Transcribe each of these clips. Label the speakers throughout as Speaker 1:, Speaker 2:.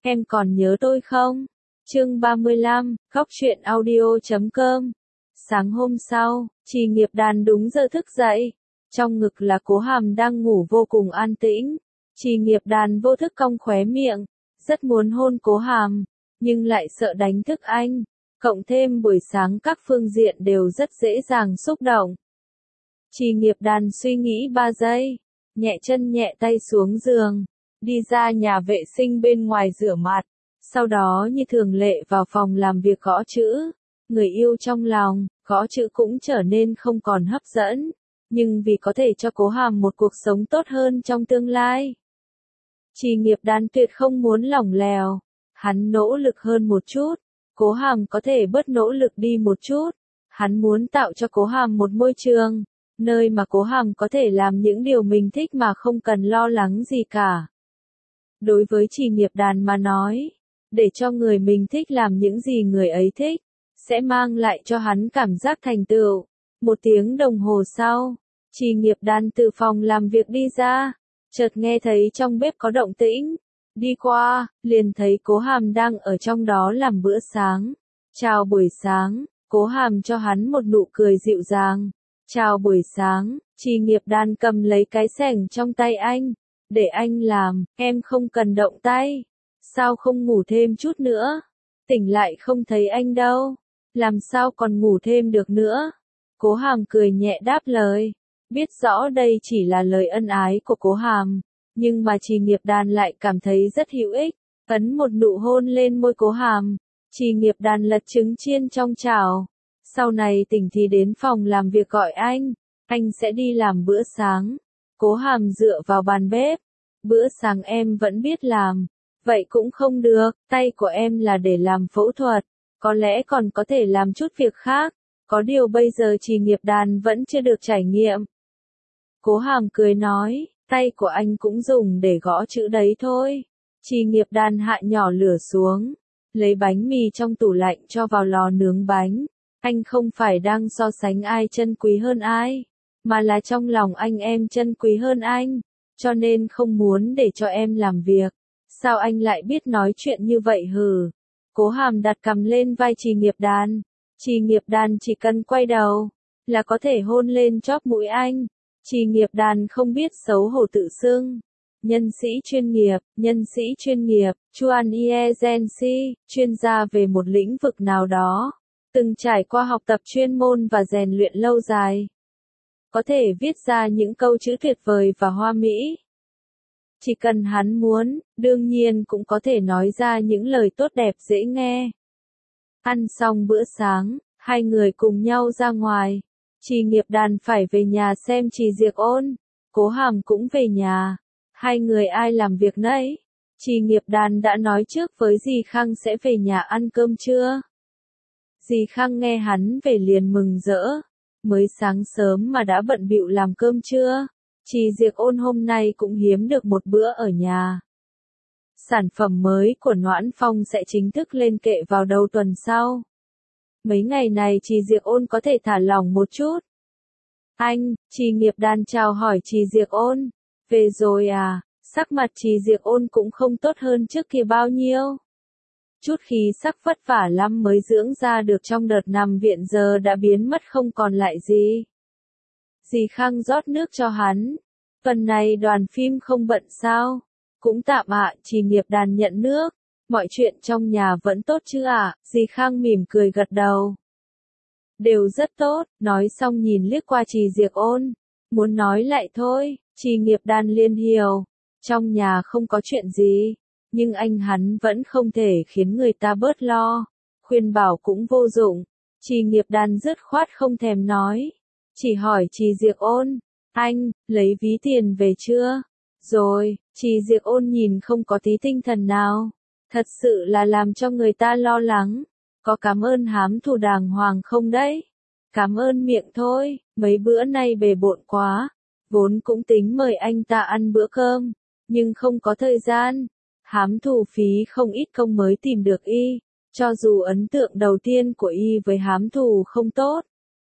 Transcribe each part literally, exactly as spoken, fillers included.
Speaker 1: em còn nhớ tôi không? Chương ba mươi lăm, Góc truyện audio chấm com. Sáng hôm sau, Trì Nghiệp Đàn đúng giờ thức dậy. Trong ngực là Cố Hàm đang ngủ vô cùng an tĩnh. Trì Nghiệp Đàn vô thức cong khóe miệng, rất muốn hôn Cố Hàm, nhưng lại sợ đánh thức anh. Cộng thêm buổi sáng các phương diện đều rất dễ dàng xúc động. Trì Nghiệp Đàn suy nghĩ ba giây, nhẹ chân nhẹ tay xuống giường, đi ra nhà vệ sinh bên ngoài rửa mặt, sau đó như thường lệ vào phòng làm việc gõ chữ. Người yêu trong lòng, gõ chữ cũng trở nên không còn hấp dẫn, nhưng vì có thể cho Cố Hàm một cuộc sống tốt hơn trong tương lai. Trì Nghiệp Đàn tuyệt không muốn lỏng lèo, hắn nỗ lực hơn một chút, Cố Hàm có thể bớt nỗ lực đi một chút. Hắn muốn tạo cho Cố Hàm một môi trường, nơi mà Cố Hàm có thể làm những điều mình thích mà không cần lo lắng gì cả. Đối với Trì Nghiệp Đàn mà nói, để cho người mình thích làm những gì người ấy thích, sẽ mang lại cho hắn cảm giác thành tựu. Một tiếng đồng hồ sau, Trì Nghiệp Đàn từ phòng làm việc đi ra, chợt nghe thấy trong bếp có động tĩnh. Đi qua, liền thấy Cố Hàm đang ở trong đó làm bữa sáng. Chào buổi sáng, Cố Hàm cho hắn một nụ cười dịu dàng. Chào buổi sáng, Trì Nghiệp Đàn cầm lấy cái xẻng trong tay anh. Để anh làm, em không cần động tay. Sao không ngủ thêm chút nữa? Tỉnh lại không thấy anh đâu. Làm sao còn ngủ thêm được nữa? Cố Hàm cười nhẹ đáp lời. Biết rõ đây chỉ là lời ân ái của Cố Hàm, nhưng mà Trì Nghiệp Đàn lại cảm thấy rất hữu ích. Ấn một nụ hôn lên môi Cố Hàm. Trì Nghiệp Đàn lật trứng chiên trong chảo. Sau này tỉnh thì đến phòng làm việc gọi anh. Anh sẽ đi làm bữa sáng. Cố Hàm dựa vào bàn bếp. Bữa sáng em vẫn biết làm. Vậy cũng không được, tay của em là để làm phẫu thuật. Có lẽ còn có thể làm chút việc khác. Có điều bây giờ Trì Nghiệp Đàn vẫn chưa được trải nghiệm. Cố Hàm cười nói, tay của anh cũng dùng để gõ chữ đấy thôi. Trì Nghiệp Đàn hạ nhỏ lửa xuống, lấy bánh mì trong tủ lạnh cho vào lò nướng bánh. Anh không phải đang so sánh ai chân quý hơn ai, mà là trong lòng anh em chân quý hơn anh, cho nên không muốn để cho em làm việc. Sao anh lại biết nói chuyện như vậy hừ? Cố Hàm đặt cằm lên vai Trì Nghiệp Đàn. Trì Nghiệp Đàn chỉ cần quay đầu, là có thể hôn lên chóp mũi anh. Trì Nghiệp Đàn không biết xấu hổ tự xưng. Nhân sĩ chuyên nghiệp, nhân sĩ chuyên nghiệp, Chuan Agency, chuyên gia về một lĩnh vực nào đó, từng trải qua học tập chuyên môn và rèn luyện lâu dài. Có thể viết ra những câu chữ tuyệt vời và hoa mỹ. Chỉ cần hắn muốn, đương nhiên cũng có thể nói ra những lời tốt đẹp dễ nghe. Ăn xong bữa sáng, hai người cùng nhau ra ngoài. Trì Nghiệp Đàn phải về nhà xem Trì Diệc Ôn. Cố Hàm cũng về nhà. Hai người ai làm việc nấy. Trì Nghiệp Đàn đã nói trước với dì Khang sẽ về nhà ăn cơm trưa. Dì Khang nghe hắn về liền mừng rỡ. Mới sáng sớm mà đã bận bịu làm cơm trưa. Trì Diệc Ôn hôm nay cũng hiếm được một bữa ở nhà. Sản phẩm mới của Noãn Phong sẽ chính thức lên kệ vào đầu tuần sau. Mấy ngày này Trì Diệc Ôn có thể thả lỏng một chút. Anh, Trì Nghiệp Đàn chào hỏi Trì Diệc Ôn. Về rồi à? Sắc mặt Trì Diệc Ôn cũng không tốt hơn trước kia bao nhiêu. Chút khí sắc vất vả lắm mới dưỡng ra được trong đợt nằm viện giờ đã biến mất không còn lại gì. Dì Khang rót nước cho hắn. Tuần này đoàn phim không bận sao? Cũng tạm ạ, Trì Nghiệp Đàn nhận nước. Mọi chuyện trong nhà vẫn tốt chứ ạ? À? Dì Khang mỉm cười gật đầu. Đều rất tốt, nói xong nhìn liếc qua Trì Diệc Ôn. Muốn nói lại thôi, Trì Nghiệp Đàn liền hiểu. Trong nhà không có chuyện gì, nhưng anh hắn vẫn không thể khiến người ta bớt lo. Khuyên bảo cũng vô dụng. Trì Nghiệp Đàn dứt khoát không thèm nói. Chỉ hỏi Trì Diệc Ôn, anh, lấy ví tiền về chưa? Rồi, Trì Diệc Ôn nhìn không có tí tinh thần nào. Thật sự là làm cho người ta lo lắng. Có cảm ơn hám thủ đàng hoàng không đấy? Cảm ơn miệng thôi, mấy bữa nay bề bộn quá. Vốn cũng tính mời anh ta ăn bữa cơm, nhưng không có thời gian. Hám thủ phí không ít công mới tìm được y, cho dù ấn tượng đầu tiên của y với hám thủ không tốt.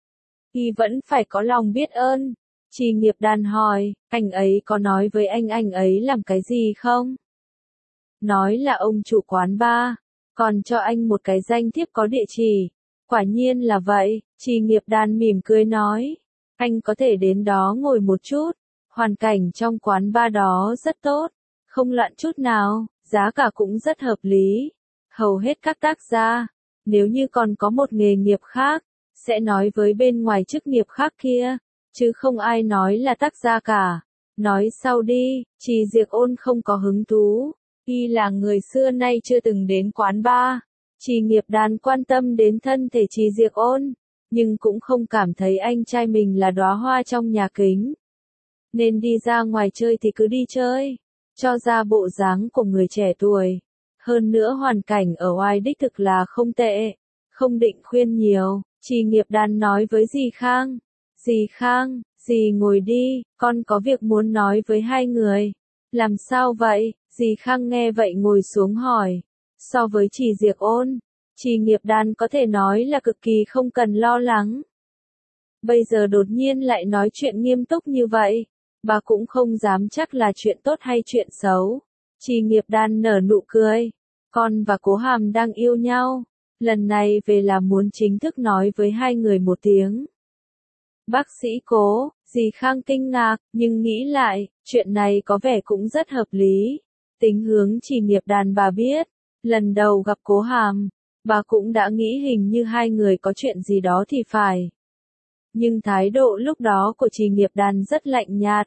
Speaker 1: Y vẫn phải có lòng biết ơn. Trì Nghiệp Đàn hỏi, anh ấy có nói với anh anh ấy làm cái gì không? nói là ông chủ quán bar, còn cho anh một cái danh thiếp có địa chỉ. Quả nhiên là vậy, Trì Nghiệp Đan mỉm cười nói, anh có thể đến đó ngồi một chút, hoàn cảnh trong quán bar đó rất tốt, không loạn chút nào, giá cả cũng rất hợp lý. Hầu hết các tác gia, nếu như còn có một nghề nghiệp khác, sẽ nói với bên ngoài chức nghiệp khác kia, chứ không ai nói là tác gia cả. Nói sau đi, Trì Diệc Ôn không có hứng thú, y là người xưa nay chưa từng đến quán bar. Trì Nghiệp Đan quan tâm đến thân thể Trì Diệc Ôn, nhưng cũng không cảm thấy anh trai mình là đóa hoa trong nhà kính. Nên đi ra ngoài chơi thì cứ đi chơi, cho ra bộ dáng của người trẻ tuổi. Hơn nữa hoàn cảnh ở ngoài đích thực là không tệ, không định khuyên nhiều, Trì Nghiệp Đan nói với dì Khang. Dì Khang, dì ngồi đi, con có việc muốn nói với hai người. Làm sao vậy? Dì Khang nghe vậy ngồi xuống hỏi. So với Trì Diệc Ôn, Trì Nghiệp Đan có thể nói là cực kỳ không cần lo lắng. Bây giờ đột nhiên lại nói chuyện nghiêm túc như vậy, bà cũng không dám chắc là chuyện tốt hay chuyện xấu. Trì Nghiệp Đan nở nụ cười. Con và Cố Hàm đang yêu nhau. Lần này về là muốn chính thức nói với hai người một tiếng. Bác sĩ Cố, dì Khang kinh ngạc, nhưng nghĩ lại, chuyện này có vẻ cũng rất hợp lý. Tính hướng Trì Nghiệp Đan bà biết. Lần đầu gặp Cố Hàm, bà cũng đã nghĩ hình như hai người có chuyện gì đó thì phải. Nhưng thái độ lúc đó của Trì Nghiệp Đan rất lạnh nhạt,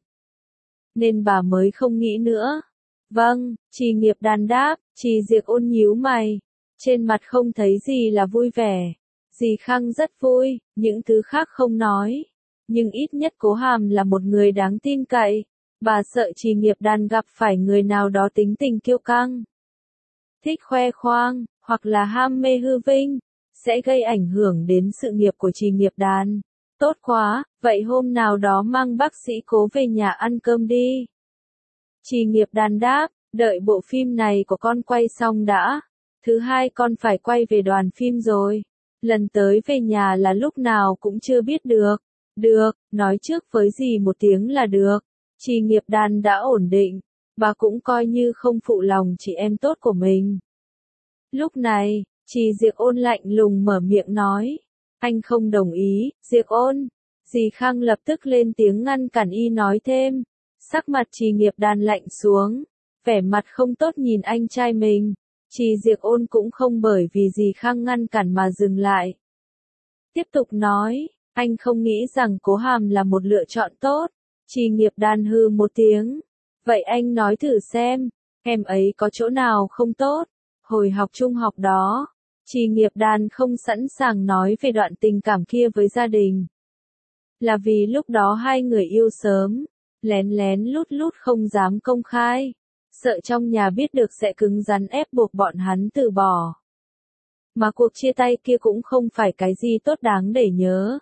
Speaker 1: nên bà mới không nghĩ nữa. Vâng, Trì Nghiệp Đan đáp. Trì Diệc Ôn nhíu mày, trên mặt không thấy gì là vui vẻ. Dì Khang rất vui, những thứ khác không nói, nhưng ít nhất Cố Hàm là một người đáng tin cậy. Bà sợ Trì Nghiệp Đan gặp phải người nào đó tính tình kiêu căng, thích khoe khoang, hoặc là ham mê hư vinh, sẽ gây ảnh hưởng đến sự nghiệp của Trì Nghiệp Đan. Tốt quá, vậy hôm nào đó mang bác sĩ Cố về nhà ăn cơm đi. Trì Nghiệp Đan đáp, đợi bộ phim này của con quay xong đã. Thứ hai con phải quay về đoàn phim rồi. Lần tới về nhà là lúc nào cũng chưa biết được. Được, nói trước với dì một tiếng là được. Trì Nghiệp Đan đã ổn định, bà cũng coi như không phụ lòng chị em tốt của mình. Lúc này, Trì Diệc Ôn lạnh lùng mở miệng nói. Anh không đồng ý, Diệc Ôn. Dì Khang lập tức lên tiếng ngăn cản y nói thêm. Sắc mặt Trì Nghiệp Đan lạnh xuống, vẻ mặt không tốt nhìn anh trai mình. Trì Diệc Ôn cũng không bởi vì dì Khang ngăn cản mà dừng lại. Tiếp tục nói, anh không nghĩ rằng Cố Hàm là một lựa chọn tốt. Trì Nghiệp Đan hư một tiếng. Vậy anh nói thử xem, em ấy có chỗ nào không tốt? Hồi học trung học đó, Trì Nghiệp Đan không sẵn sàng nói về đoạn tình cảm kia với gia đình. Là vì lúc đó hai người yêu sớm, lén lén lút lút không dám công khai, sợ trong nhà biết được sẽ cứng rắn ép buộc bọn hắn từ bỏ. Mà cuộc chia tay kia cũng không phải cái gì tốt đáng để nhớ.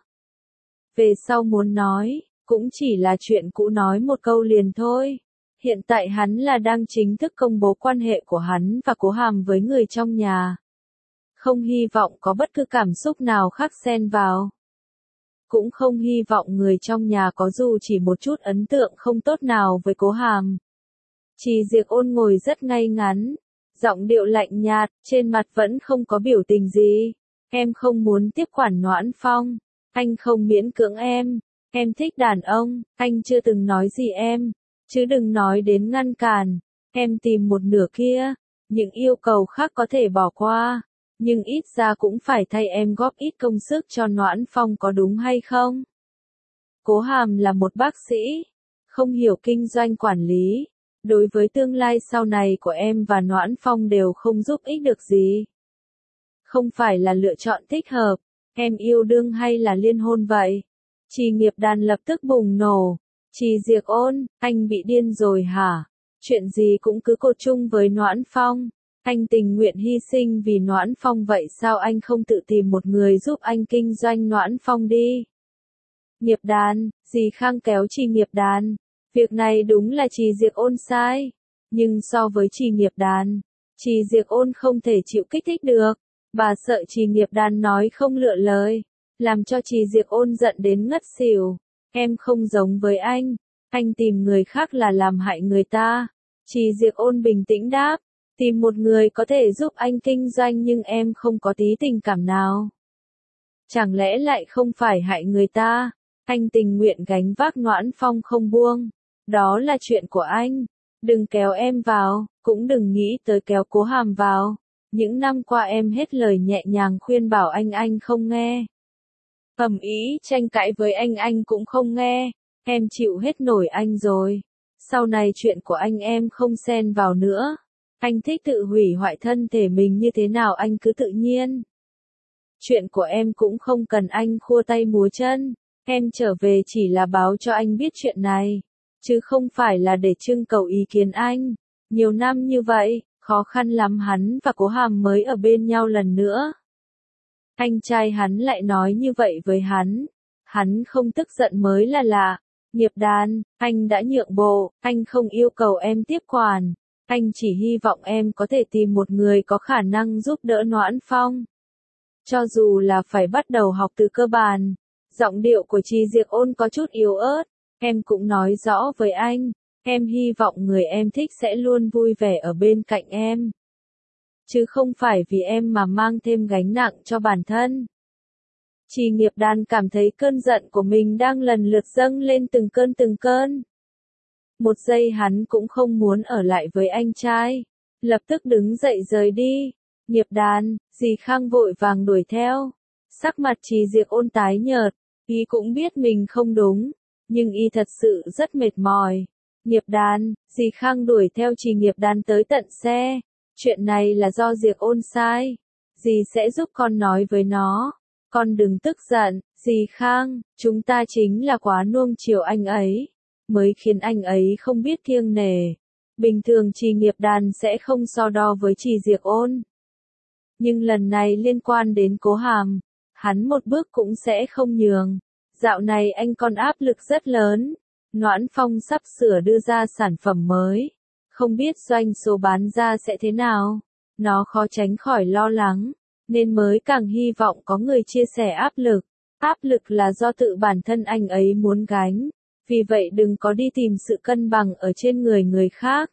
Speaker 1: Về sau muốn nói, cũng chỉ là chuyện cũ nói một câu liền thôi. Hiện tại hắn là đang chính thức công bố quan hệ của hắn và Cố Hàm với người trong nhà. Không hy vọng có bất cứ cảm xúc nào khác xen vào. Cũng không hy vọng người trong nhà có dù chỉ một chút ấn tượng không tốt nào với Cố Hàm. Trì Diệc Ôn ngồi rất ngay ngắn, giọng điệu lạnh nhạt, trên mặt vẫn không có biểu tình gì. Em không muốn tiếp quản Noãn Phong, anh không miễn cưỡng em, em thích đàn ông, anh chưa từng nói gì em, chứ đừng nói đến ngăn cản, em tìm một nửa kia, những yêu cầu khác có thể bỏ qua, nhưng ít ra cũng phải thay em góp ít công sức cho Noãn Phong có đúng hay không? Cố Hàm là một bác sĩ, không hiểu kinh doanh quản lý. Đối với tương lai sau này của em và Noãn Phong đều không giúp ích được gì. Không phải là lựa chọn thích hợp, em yêu đương hay là liên hôn vậy? Trì Nghiệp Đan lập tức bùng nổ. Trì Diệc Ôn, anh bị điên rồi hả? Chuyện gì cũng cứ cột chung với Noãn Phong. Anh tình nguyện hy sinh vì Noãn Phong vậy sao anh không tự tìm một người giúp anh kinh doanh Noãn Phong đi? Nghiệp Đan, dì Khang kéo Trì Nghiệp Đan. Việc này đúng là Trì Diệc Ôn sai, nhưng so với Trì Nghiệp Đan, Trì Diệc Ôn không thể chịu kích thích được. Bà sợ Trì Nghiệp Đan nói không lựa lời, làm cho Trì Diệc Ôn giận đến ngất xỉu. Em không giống với anh, anh tìm người khác là làm hại người ta. Trì Diệc Ôn bình tĩnh đáp, Tìm một người có thể giúp anh kinh doanh nhưng em không có tí tình cảm nào. Chẳng lẽ lại không phải hại người ta? Anh tình nguyện gánh vác Noãn Phong không buông. Đó là chuyện của anh. Đừng kéo em vào, cũng đừng nghĩ tới kéo Cố Hàm vào. Những năm qua em hết lời nhẹ nhàng khuyên bảo anh anh không nghe. Ầm ĩ tranh cãi với anh anh cũng không nghe. Em chịu hết nổi anh rồi. Sau này chuyện của anh em không xen vào nữa. Anh thích tự hủy hoại thân thể mình như thế nào anh cứ tự nhiên. Chuyện của em cũng không cần anh khua tay múa chân. Em trở về chỉ là báo cho anh biết chuyện này. Chứ không phải là để trưng cầu ý kiến anh. Nhiều năm như vậy, khó khăn lắm hắn và Cố Hàm mới ở bên nhau lần nữa. Anh trai hắn lại nói như vậy với hắn. Hắn không tức giận mới là lạ. Nghiệp đàn, anh đã nhượng bộ, anh không yêu cầu em tiếp quản. Anh chỉ hy vọng em có thể tìm một người có khả năng giúp đỡ Noãn Phong. Cho dù là phải bắt đầu học từ cơ bản. Giọng điệu của Trì Diệc Ôn có chút yếu ớt. Em cũng nói rõ với anh. Em hy vọng người em thích sẽ luôn vui vẻ ở bên cạnh em. Chứ không phải vì em mà mang thêm gánh nặng cho bản thân. Trì Nghiệp Đàn cảm thấy cơn giận của mình đang lần lượt dâng lên từng cơn từng cơn. Một giây hắn cũng không muốn ở lại với anh trai. Lập tức đứng dậy rời đi. Nghiệp Đàn, dì Khang vội vàng đuổi theo. Sắc mặt Trì Diệc Ôn tái nhợt. Y cũng biết mình không đúng. Nhưng y thật sự rất mệt mỏi. Nghiệp Đàn, dì Khang đuổi theo Trì Nghiệp Đàn tới tận xe. Chuyện này là do Diệc Ôn sai. Dì sẽ giúp con nói với nó. Con đừng tức giận, dì Khang, chúng ta chính là quá nuông chiều anh ấy. Mới khiến anh ấy không biết kiêng nể. Bình thường Trì Nghiệp Đàn sẽ không so đo với Trì Diệc Ôn. Nhưng lần này liên quan đến Cố Hàm, hắn một bước cũng sẽ không nhường. Dạo này anh còn áp lực rất lớn. Noãn Phong sắp sửa đưa ra sản phẩm mới. Không biết doanh số bán ra sẽ thế nào. Nó khó tránh khỏi lo lắng. Nên mới càng hy vọng có người chia sẻ áp lực. Áp lực là do tự bản thân anh ấy muốn gánh. Vì vậy đừng có đi tìm sự cân bằng ở trên người người khác.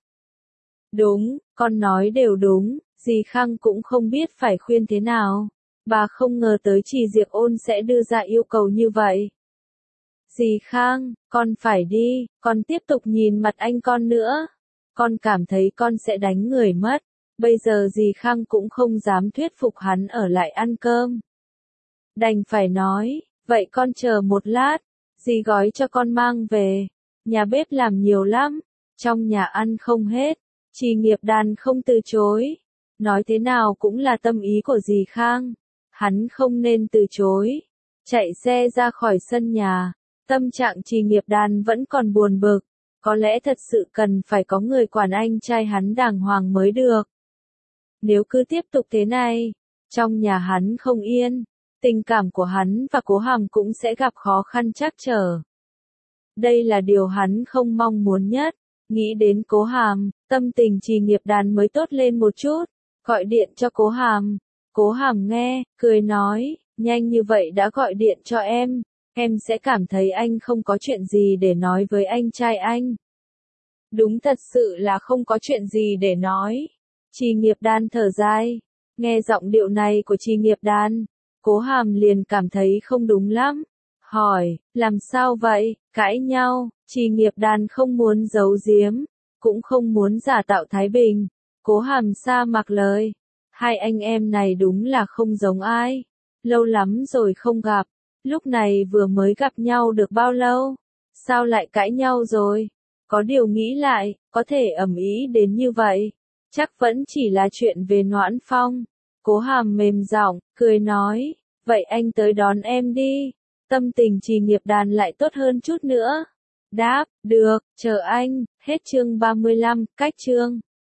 Speaker 1: Đúng, con nói đều đúng. Dì Khang cũng không biết phải khuyên thế nào. Bà không ngờ tới Trì Diệc Ôn sẽ đưa ra yêu cầu như vậy. Dì Khang, con phải đi, con tiếp tục nhìn mặt anh con nữa. Con cảm thấy con sẽ đánh người mất. Bây giờ dì Khang cũng không dám thuyết phục hắn ở lại ăn cơm. Đành phải nói, vậy con chờ một lát, dì gói cho con mang về. Nhà bếp làm nhiều lắm, trong nhà ăn không hết. Trì Nghiệp Đàn không từ chối. Nói thế nào cũng là tâm ý của dì Khang. Hắn không nên từ chối. Chạy xe ra khỏi sân nhà. Tâm trạng Trì Nghiệp Đàn vẫn còn buồn bực. Có lẽ thật sự cần phải có người quản anh trai hắn đàng hoàng mới được. Nếu cứ tiếp tục thế này, trong nhà hắn không yên, tình cảm của hắn và Cố Hàm cũng sẽ gặp khó khăn trắc trở. Đây là điều hắn không mong muốn nhất. Nghĩ đến Cố Hàm, tâm tình Trì Nghiệp Đàn mới tốt lên một chút. Gọi điện cho Cố Hàm. Cố Hàm nghe, cười nói, nhanh như vậy đã gọi điện cho em. Em sẽ cảm thấy anh không có chuyện gì để nói với anh trai anh. Đúng thật sự là không có chuyện gì để nói. Trì Nghiệp Đàn thở dài. Nghe giọng điệu này của Trì Nghiệp Đàn, Cố Hàm liền cảm thấy không đúng lắm. Hỏi, làm sao vậy, cãi nhau? Trì Nghiệp Đàn không muốn giấu giếm, cũng không muốn giả tạo thái bình. Cố Hàm sa mặc lời. Hai anh em này đúng là không giống ai. Lâu lắm rồi không gặp. Lúc này vừa mới gặp nhau được bao lâu? Sao lại cãi nhau rồi? Có điều nghĩ lại, có thể ầm ĩ đến như vậy. Chắc vẫn chỉ là chuyện về Noãn Phong. Cố Hàm mềm giọng, cười nói, vậy anh tới đón em đi. Tâm tình Trì Nghiệp Đàn lại tốt hơn chút nữa. Đáp, được, chờ anh. Hết chương ba mươi lăm, cách chương.